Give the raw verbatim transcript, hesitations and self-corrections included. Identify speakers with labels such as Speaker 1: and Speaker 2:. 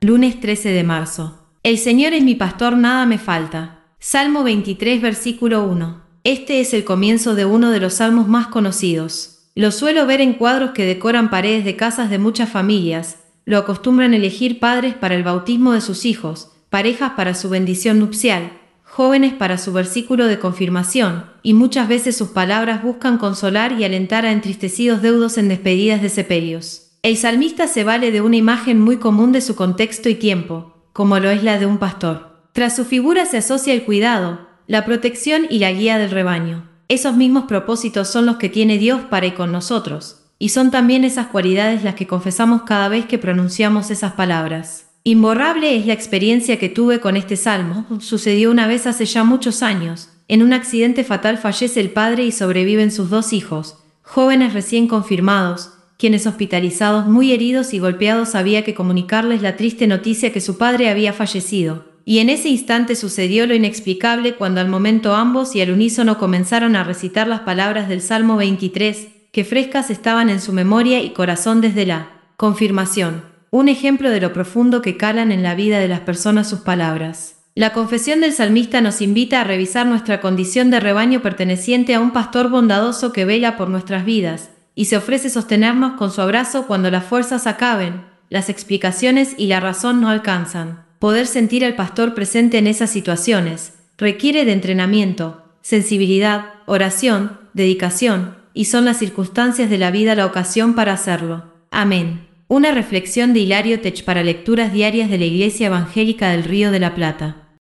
Speaker 1: Lunes trece de marzo. El Señor es mi pastor, nada me falta. Salmo veintitrés, versículo uno. Este es el comienzo de uno de los salmos más conocidos. Lo suelo ver en cuadros que decoran paredes de casas de muchas familias. Lo acostumbran elegir padres para el bautismo de sus hijos, parejas para su bendición nupcial, jóvenes para su versículo de confirmación, y muchas veces sus palabras buscan consolar y alentar a entristecidos deudos en despedidas de sepelios. El salmista se vale de una imagen muy común de su contexto y tiempo, como lo es la de un pastor. Tras su figura se asocia el cuidado, la protección y la guía del rebaño. Esos mismos propósitos son los que tiene Dios para y con nosotros, y son también esas cualidades las que confesamos cada vez que pronunciamos esas palabras. Imborrable es la experiencia que tuve con este salmo. Sucedió una vez hace ya muchos años. En un accidente fatal fallece el padre y sobreviven sus dos hijos, jóvenes recién confirmados, quienes hospitalizados muy heridos y golpeados había que comunicarles la triste noticia que su padre había fallecido. Y en ese instante sucedió lo inexplicable cuando al momento ambos y al unísono comenzaron a recitar las palabras del Salmo veintitrés, que frescas estaban en su memoria y corazón desde la confirmación. Un ejemplo de lo profundo que calan en la vida de las personas sus palabras. La confesión del salmista nos invita a revisar nuestra condición de rebaño perteneciente a un pastor bondadoso que vela por nuestras vidas, y se ofrece sostenernos con su abrazo cuando las fuerzas acaben, las explicaciones y la razón no alcanzan. Poder sentir al pastor presente en esas situaciones requiere de entrenamiento, sensibilidad, oración, dedicación, y son las circunstancias de la vida la ocasión para hacerlo. Amén. Una reflexión de Hilario Tech para lecturas diarias de la Iglesia Evangélica del Río de la Plata.